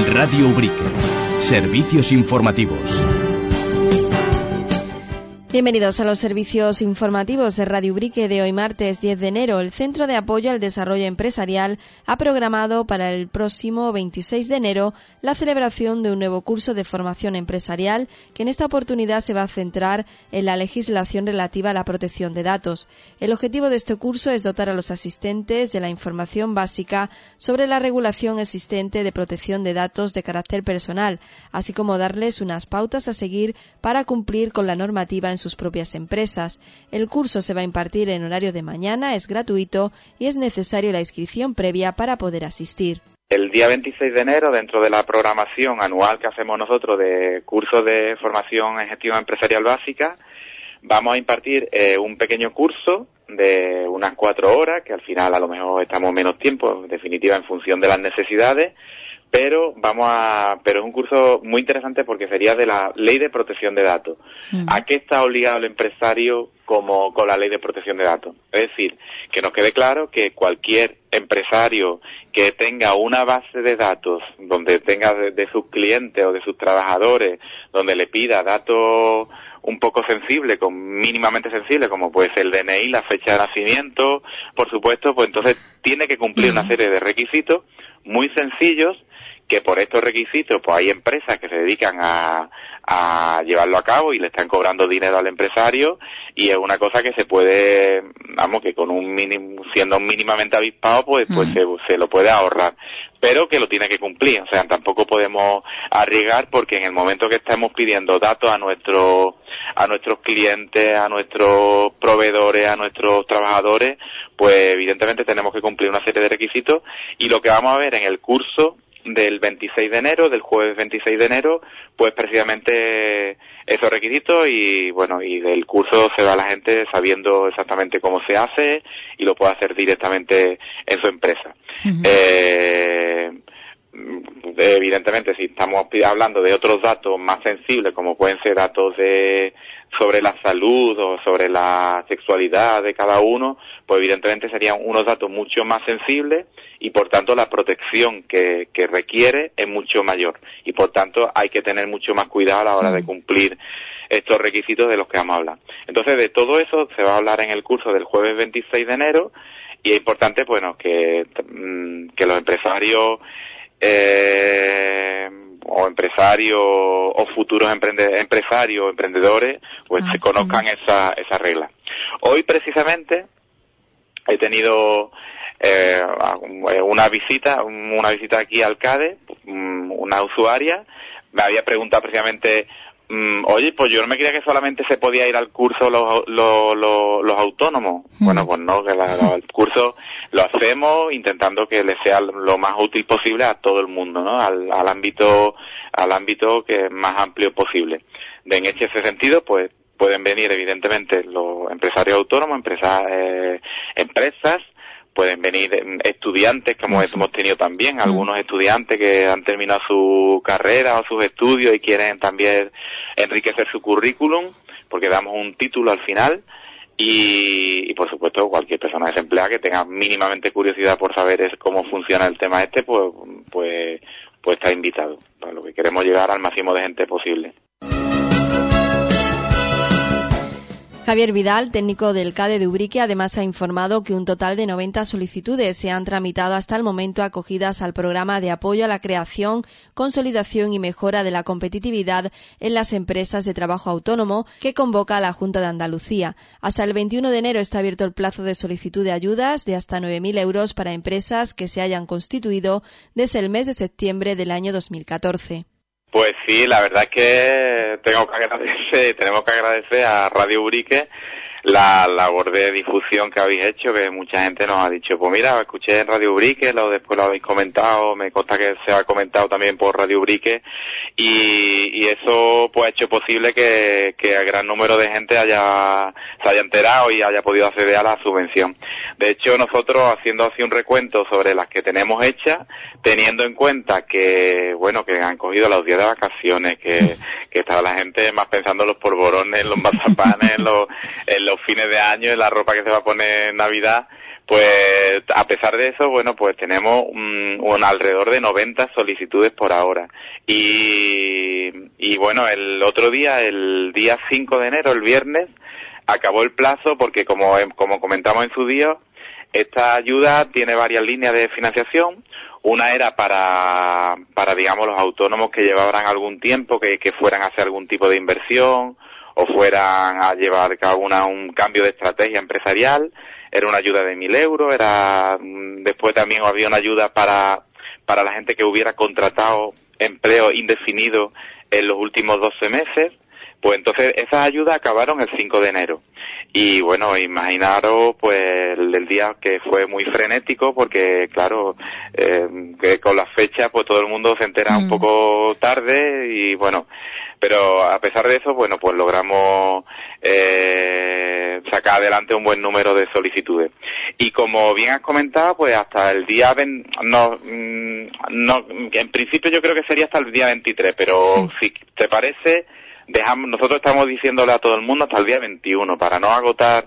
Radio Ubrique. Servicios informativos. Bienvenidos a los servicios informativos de Radio Ubrique de hoy martes 10 de enero. El Centro de Apoyo al Desarrollo Empresarial ha programado para el próximo 26 de enero la celebración de un nuevo curso de formación empresarial que en esta oportunidad se va a centrar en la legislación relativa a la protección de datos. El objetivo de este curso es dotar a los asistentes de la información básica sobre la regulación existente de protección de datos de carácter personal, así como darles unas pautas a seguir para cumplir con la normativa en sus propias empresas. El curso se va a impartir en horario de mañana, es gratuito y es necesario la inscripción previa para poder asistir. El día 26 de enero, dentro de la programación anual que hacemos nosotros de cursos de formación en gestión empresarial básica, vamos a impartir un pequeño curso de unas 4 horas, que al final a lo mejor estamos menos tiempo, en definitiva en función de las necesidades, pero es un curso muy interesante porque sería de la Ley de Protección de Datos. ¿A qué está obligado el empresario como con la Ley de Protección de Datos? Es decir, que nos quede claro que cualquier empresario que tenga una base de datos donde tenga de sus clientes o de sus trabajadores, donde le pida datos un poco sensibles, mínimamente sensibles, como puede ser el DNI, la fecha de nacimiento, por supuesto, pues entonces tiene que cumplir una serie de requisitos muy sencillos, que por estos requisitos pues hay empresas que se dedican a llevarlo a cabo y le están cobrando dinero al empresario, y es una cosa que se puede, que con un mínimo, siendo mínimamente avispado, pues se lo puede ahorrar, pero que lo tiene que cumplir. O sea, tampoco podemos arriesgar, porque en el momento que estamos pidiendo datos a nuestros clientes, a nuestros proveedores, a nuestros trabajadores, pues evidentemente tenemos que cumplir una serie de requisitos, y lo que vamos a ver en el curso del 26 de enero, del jueves 26 de enero, pues precisamente esos requisitos, y del curso se va la gente sabiendo exactamente cómo se hace y lo puede hacer directamente en su empresa. Evidentemente, si estamos hablando de otros datos más sensibles, como pueden ser datos sobre la salud o sobre la sexualidad de cada uno, pues evidentemente serían unos datos mucho más sensibles, y por tanto la protección que requiere es mucho mayor, y por tanto hay que tener mucho más cuidado a la hora de cumplir estos requisitos de los que vamos a hablar. Entonces, de todo eso se va a hablar en el curso del jueves 26 de enero, y es importante que los empresarios o futuros empresarios o emprendedores pues se conozcan esa regla. Hoy precisamente he tenido una visita aquí al CADE. Una usuaria me había preguntado precisamente, oye, pues yo no me creía que solamente se podía ir al curso los autónomos. Bueno, pues no, que el curso lo hacemos intentando que le sea lo más útil posible a todo el mundo, ¿no? Al ámbito que es más amplio posible. En ese sentido, pues pueden venir evidentemente los empresarios autónomos, empresas, pueden venir estudiantes, como hemos tenido también, algunos estudiantes que han terminado su carrera o sus estudios y quieren también enriquecer su currículum, porque damos un título al final, y por supuesto cualquier persona desempleada que tenga mínimamente curiosidad por saber cómo funciona el tema pues está invitado. Para lo que queremos llegar al máximo de gente posible. Javier Vidal, técnico del CADE de Ubrique, además ha informado que un total de 90 solicitudes se han tramitado hasta el momento acogidas al programa de apoyo a la creación, consolidación y mejora de la competitividad en las empresas de trabajo autónomo que convoca la Junta de Andalucía. Hasta el 21 de enero está abierto el plazo de solicitud de ayudas de hasta 9.000 euros para empresas que se hayan constituido desde el mes de septiembre del año 2014. Pues sí, la verdad es que tenemos que agradecer a Radio Ubrique la labor de difusión que habéis hecho, que mucha gente nos ha dicho, pues mira, escuché en Radio Ubrique, después lo habéis comentado, me consta que se ha comentado también por Radio Ubrique, y eso pues ha hecho posible que a gran número de gente se haya enterado y haya podido acceder a la subvención. De hecho, nosotros haciendo así un recuento sobre las que tenemos hechas, teniendo en cuenta que han cogido los días de vacaciones, que estaba la gente más pensando en los polvorones, en los mazapanes, en los fines de año, en la ropa que se va a poner en Navidad, Pues a pesar de eso, bueno, pues tenemos un alrededor de 90 solicitudes por ahora. Y bueno, el otro día, el día 5 de enero, el viernes, acabó el plazo porque como comentamos en su día, esta ayuda tiene varias líneas de financiación. Una era para digamos, los autónomos que llevaran algún tiempo, que fueran a hacer algún tipo de inversión o fueran a llevar a cabo un cambio de estrategia empresarial. Era una ayuda de 1.000 euros. Después también había una ayuda para la gente que hubiera contratado empleo indefinido en los últimos 12 meses. Pues entonces esas ayudas acabaron el 5 de enero. Y bueno, imaginaros pues el día que fue muy frenético porque claro, que con las fechas pues todo el mundo se entera un poco tarde y bueno, pero a pesar de eso, bueno, pues logramos sacar adelante un buen número de solicitudes. Y como bien has comentado, pues hasta el día en principio yo creo que sería hasta el día 23, pero si te parece, nosotros estamos diciéndole a todo el mundo hasta el día 21 para no agotar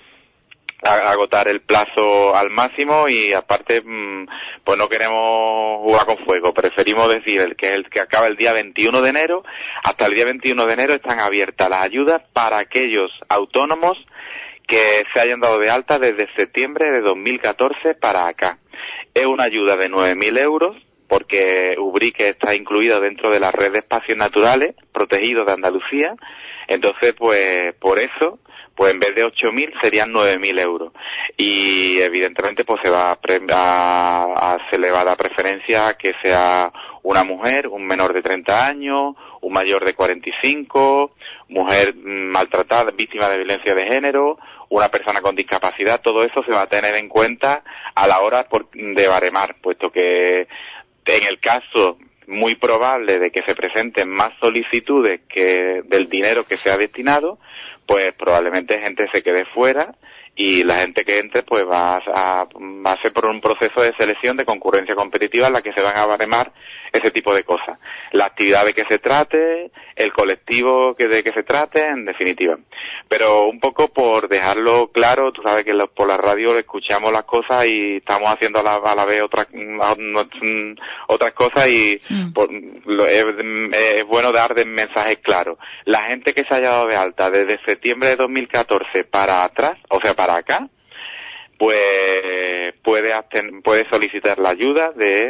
el plazo al máximo y aparte pues no queremos jugar con fuego, preferimos decir el que acaba el día 21 de enero, hasta el día 21 de enero están abiertas las ayudas para aquellos autónomos que se hayan dado de alta desde septiembre de 2014 para acá. Es una ayuda de 9.000 euros porque Ubrique está incluido dentro de la red de espacios naturales protegidos de Andalucía, entonces pues por eso pues en vez de 8.000 serían 9.000 euros. Y evidentemente pues se le va a dar preferencia a que sea una mujer, un menor de 30 años, un mayor de 45, mujer maltratada, víctima de violencia de género, una persona con discapacidad. Todo eso se va a tener en cuenta a la hora de baremar, puesto que en el caso muy probable de que se presenten más solicitudes que del dinero que se ha destinado, pues probablemente gente se quede fuera y la gente que entre pues va a ser por un proceso de selección de concurrencia competitiva en la que se van a baremar ese tipo de cosas. La actividad de que se trate, el colectivo de que se trate, en definitiva. Pero un poco por dejarlo claro, tú sabes que por la radio escuchamos las cosas y estamos haciendo a la vez otras cosas y es bueno dar mensajes claros. La gente que se haya dado de alta desde septiembre de 2014 para atrás, o sea, para acá, pues puede solicitar la ayuda de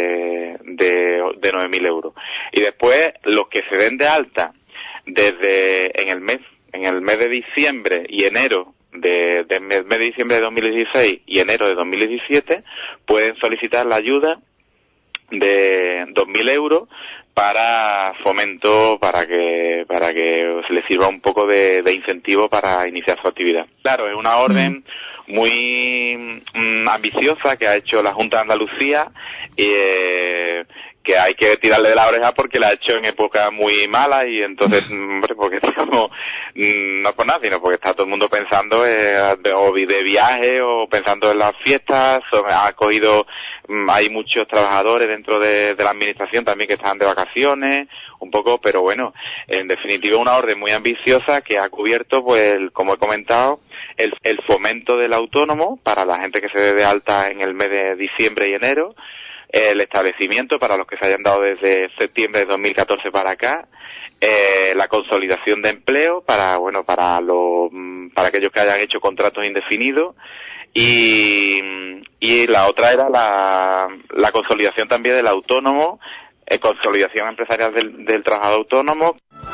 9.000 euros. Y después, los que se den de alta desde en el mes de diciembre y enero del mes de diciembre de 2016 y enero de 2017, pueden solicitar la ayuda de 2.000 euros para fomento, para que les sirva un poco de incentivo para iniciar su actividad. Claro, es una orden muy ambiciosa que ha hecho la Junta de Andalucía que hay que tirarle de la oreja porque la ha hecho en época muy mala y entonces, hombre, porque estamos, no por nada, sino porque está todo el mundo pensando o de viaje o pensando en las fiestas, hay muchos trabajadores dentro de la administración también que están de vacaciones, un poco, pero bueno, en definitiva una orden muy ambiciosa que ha cubierto, pues, como he comentado, el fomento del autónomo para la gente que se dé de alta en el mes de diciembre y enero, el establecimiento para los que se hayan dado desde septiembre de 2014 para acá, la consolidación de empleo para aquellos que hayan hecho contratos indefinidos y la otra era la consolidación también del autónomo, consolidación empresarial del trabajador autónomo.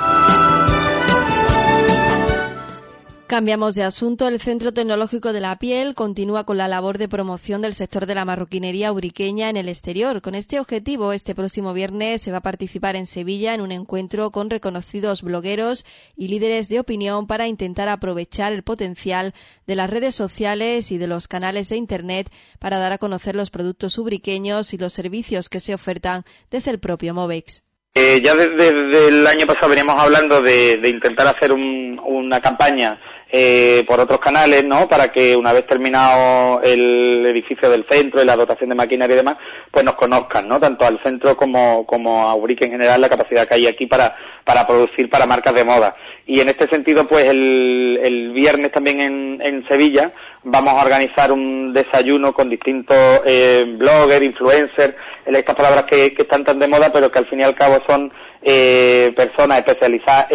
Cambiamos de asunto. El Centro Tecnológico de la Piel continúa con la labor de promoción del sector de la marroquinería ubriqueña en el exterior. Con este objetivo, este próximo viernes se va a participar en Sevilla en un encuentro con reconocidos blogueros y líderes de opinión para intentar aprovechar el potencial de las redes sociales y de los canales de Internet para dar a conocer los productos ubriqueños y los servicios que se ofertan desde el propio Movex. Ya desde el año pasado veníamos hablando de intentar hacer una campaña por otros canales, ¿no? Para que una vez terminado el edificio del centro y la dotación de maquinaria y demás, pues nos conozcan, ¿no? Tanto al centro como a Ubrique en general, la capacidad que hay aquí para producir para marcas de moda. Y en este sentido, pues el viernes también en Sevilla vamos a organizar un desayuno con distintos bloggers, influencers, estas palabras que están tan de moda, pero que al fin y al cabo son personas especializadas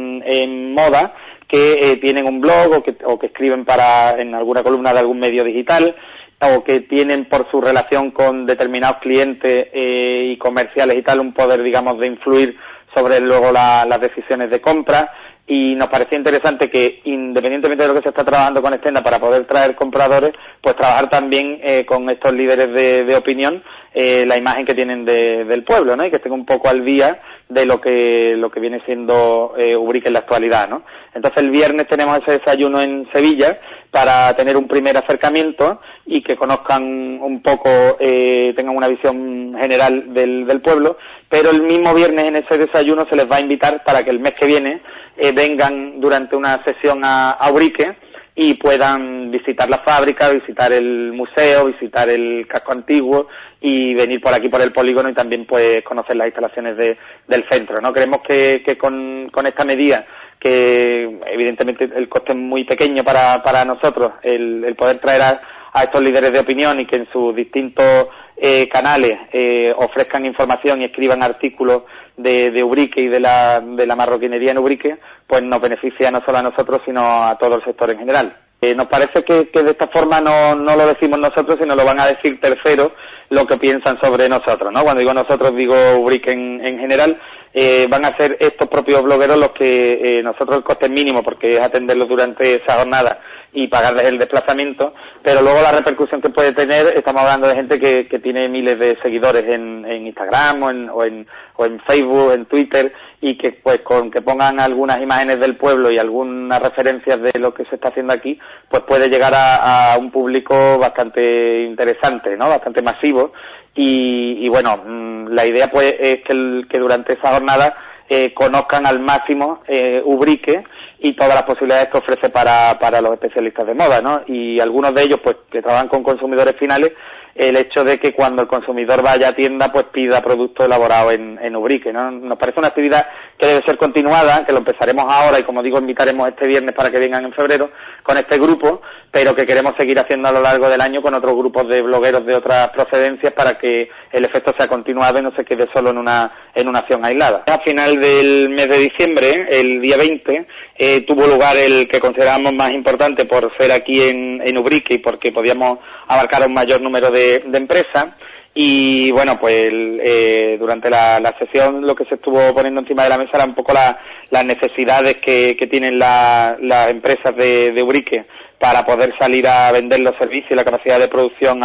en moda, que tienen un blog o que escriben en alguna columna de algún medio digital, o que tienen por su relación con determinados clientes y comerciales y tal un poder, digamos, de influir sobre luego las decisiones de compra. Y nos parecía interesante que, independientemente de lo que se está trabajando con Extenda para poder traer compradores, pues trabajar también con estos líderes de opinión la imagen que tienen del pueblo, ¿no? Y que estén un poco al día de lo que viene siendo Ubrique en la actualidad, ¿no? Entonces el viernes tenemos ese desayuno en Sevilla para tener un primer acercamiento y que conozcan un poco, tengan una visión general del pueblo, pero el mismo viernes en ese desayuno se les va a invitar para que el mes que viene vengan durante una sesión a Ubrique y puedan visitar la fábrica, visitar el museo, visitar el casco antiguo y venir por aquí por el polígono y también pues conocer las instalaciones del centro, ¿no? Creemos que con esta medida, que evidentemente el coste es muy pequeño para nosotros, el poder traer a estos líderes de opinión y que en sus distintos canales ofrezcan información y escriban artículos de Ubrique y de la marroquinería en Ubrique, pues nos beneficia no solo a nosotros sino a todo el sector en general. Nos parece que de esta forma no lo decimos nosotros, sino lo van a decir terceros lo que piensan sobre nosotros, ¿no? Cuando digo nosotros digo Ubrique en general. Van a ser estos propios blogueros los que nosotros el coste es mínimo porque es atenderlos durante esa jornada y pagarles el desplazamiento, pero luego la repercusión que puede tener, estamos hablando de gente que tiene miles de seguidores en Instagram o en Facebook, en Twitter, y que pues con que pongan algunas imágenes del pueblo y algunas referencias de lo que se está haciendo aquí, pues puede llegar a un público bastante interesante, ¿no? Bastante masivo. Y bueno, la idea pues es que durante esa jornada conozcan al máximo Ubrique y todas las posibilidades que ofrece para los especialistas de moda, ¿no? Y algunos de ellos pues que trabajan con consumidores finales, el hecho de que cuando el consumidor vaya a tienda pues pida producto elaborado en Ubrique, ¿no? Nos parece una actividad que debe ser continuada, que lo empezaremos ahora y como digo invitaremos este viernes para que vengan en febrero con este grupo, pero que queremos seguir haciendo a lo largo del año con otros grupos de blogueros de otras procedencias para que el efecto sea continuado y no se quede solo en una acción aislada. A final del mes de diciembre, el día 20, tuvo lugar el que consideramos más importante por ser aquí en Ubrique y porque podíamos abarcar un mayor número de empresas. Y bueno, pues durante la sesión lo que se estuvo poniendo encima de la mesa era un poco las necesidades que tienen las empresas de Ubrique para poder salir a vender los servicios y la capacidad de producción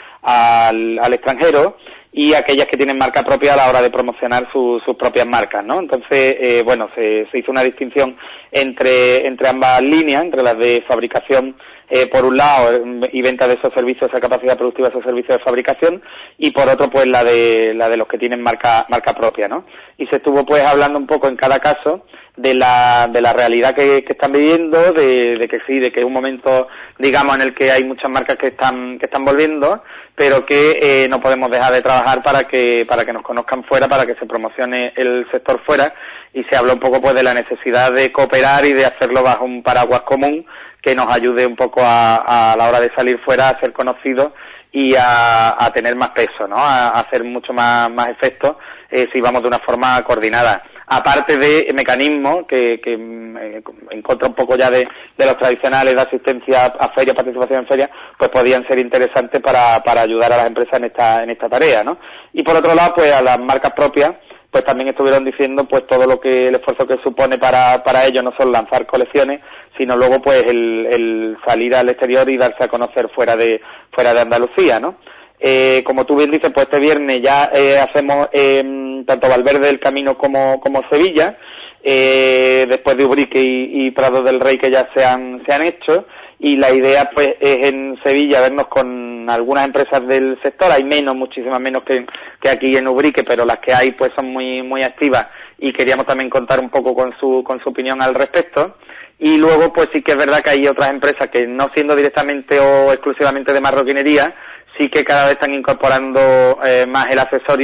al extranjero, y aquellas que tienen marca propia a la hora de promocionar sus propias marcas, ¿no? Entonces, bueno, se hizo una distinción entre ambas líneas, entre las de fabricación por un lado y venta de esos servicios, esa capacidad productiva de esos servicios de fabricación, y por otro pues la de los que tienen marca propia, ¿no? Y se estuvo pues hablando un poco en cada caso de la realidad que están viviendo, de que sí, de que es un momento, digamos, en el que hay muchas marcas que están volviendo, pero que no podemos dejar de trabajar para que nos conozcan fuera, para que se promocione el sector fuera, y se habla un poco pues de la necesidad de cooperar y de hacerlo bajo un paraguas común que nos ayude un poco a la hora de salir fuera a ser conocidos y a tener más peso, ¿no? A hacer mucho más efecto si vamos de una forma coordinada. Aparte de mecanismos que en contra un poco ya de los tradicionales de asistencia a ferias, participación en ferias, pues podían ser interesantes para ayudar a las empresas en esta tarea, ¿no? Y por otro lado, pues a las marcas propias, pues también estuvieron diciendo pues todo lo que el esfuerzo que supone para ellos, no solo lanzar colecciones, sino luego pues el salir al exterior y darse a conocer fuera de Andalucía, ¿no? Como tú bien dices, pues este viernes ya hacemos tanto Valverde del Camino como Sevilla, después de Ubrique y Prado del Rey que ya se han hecho, y la idea pues es en Sevilla vernos con algunas empresas del sector. Hay muchísimas menos que aquí en Ubrique, pero las que hay pues son muy activas, y queríamos también contar un poco con su opinión al respecto. Y luego pues sí que es verdad que hay otras empresas que, no siendo directamente o exclusivamente de marroquinería, sí que cada vez están incorporando más el accesorio,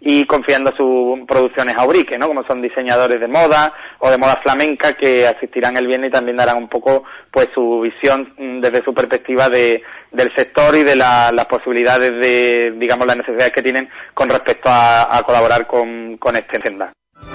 y confiando sus producciones a Ubrique, ¿no? Como son diseñadores de moda o de moda flamenca que asistirán el viernes y también darán un poco pues su visión desde su perspectiva del sector y de las posibilidades de, digamos, las necesidades que tienen con respecto a colaborar con esta tienda.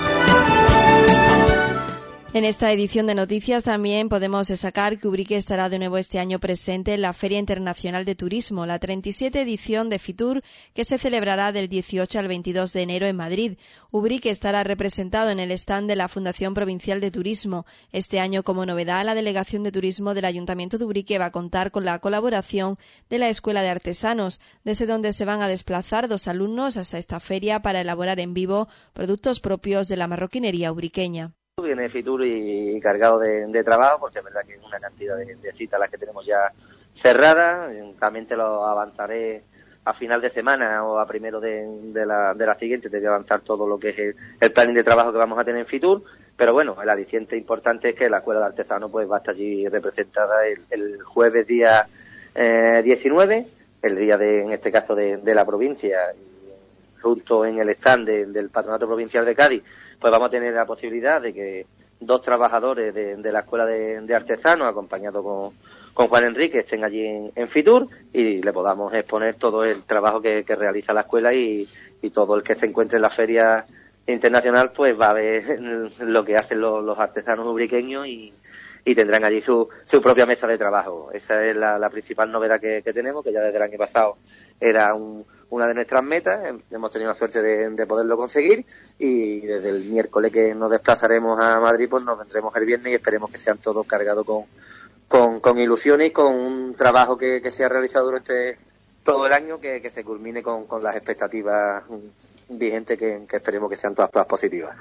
En esta edición de noticias también podemos destacar que Ubrique estará de nuevo este año presente en la Feria Internacional de Turismo, la 37 edición de Fitur, que se celebrará del 18 al 22 de enero en Madrid. Ubrique estará representado en el stand de la Fundación Provincial de Turismo. Este año, como novedad, la Delegación de Turismo del Ayuntamiento de Ubrique va a contar con la colaboración de la Escuela de Artesanos, desde donde se van a desplazar 2 alumnos hasta esta feria para elaborar en vivo productos propios de la marroquinería ubriqueña. Viene Fitur y cargado de trabajo, porque es verdad que es una cantidad de citas las que tenemos ya cerradas. También te lo avanzaré a final de semana o a primero de la siguiente. Te voy a avanzar todo lo que es el planning de trabajo que vamos a tener en Fitur. Pero bueno, el aliciente importante es que la Escuela de Artesanos pues va a estar allí representada el jueves día 19, el día en este caso de la provincia, junto en el stand del Patronato Provincial de Cádiz. Pues vamos a tener la posibilidad de que 2 trabajadores de la Escuela de Artesanos, acompañados con Juan Enrique, estén allí en Fitur y le podamos exponer todo el trabajo que realiza la escuela y todo el que se encuentre en la feria internacional pues va a ver lo que hacen los artesanos ubriqueños y tendrán allí su propia mesa de trabajo. Esa es la principal novedad que tenemos, que ya desde el año pasado era una de nuestras metas. Hemos tenido la suerte de poderlo conseguir y desde el miércoles que nos desplazaremos a Madrid pues nos vendremos el viernes y esperemos que sean todos cargados con ilusiones y con un trabajo que se ha realizado durante todo el año que se culmine con las expectativas vigentes que esperemos que sean todas positivas.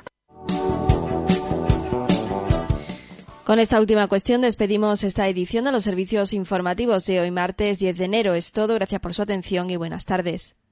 Con esta última cuestión despedimos esta edición de los servicios informativos de hoy martes 10 de enero. Es todo, gracias por su atención y buenas tardes.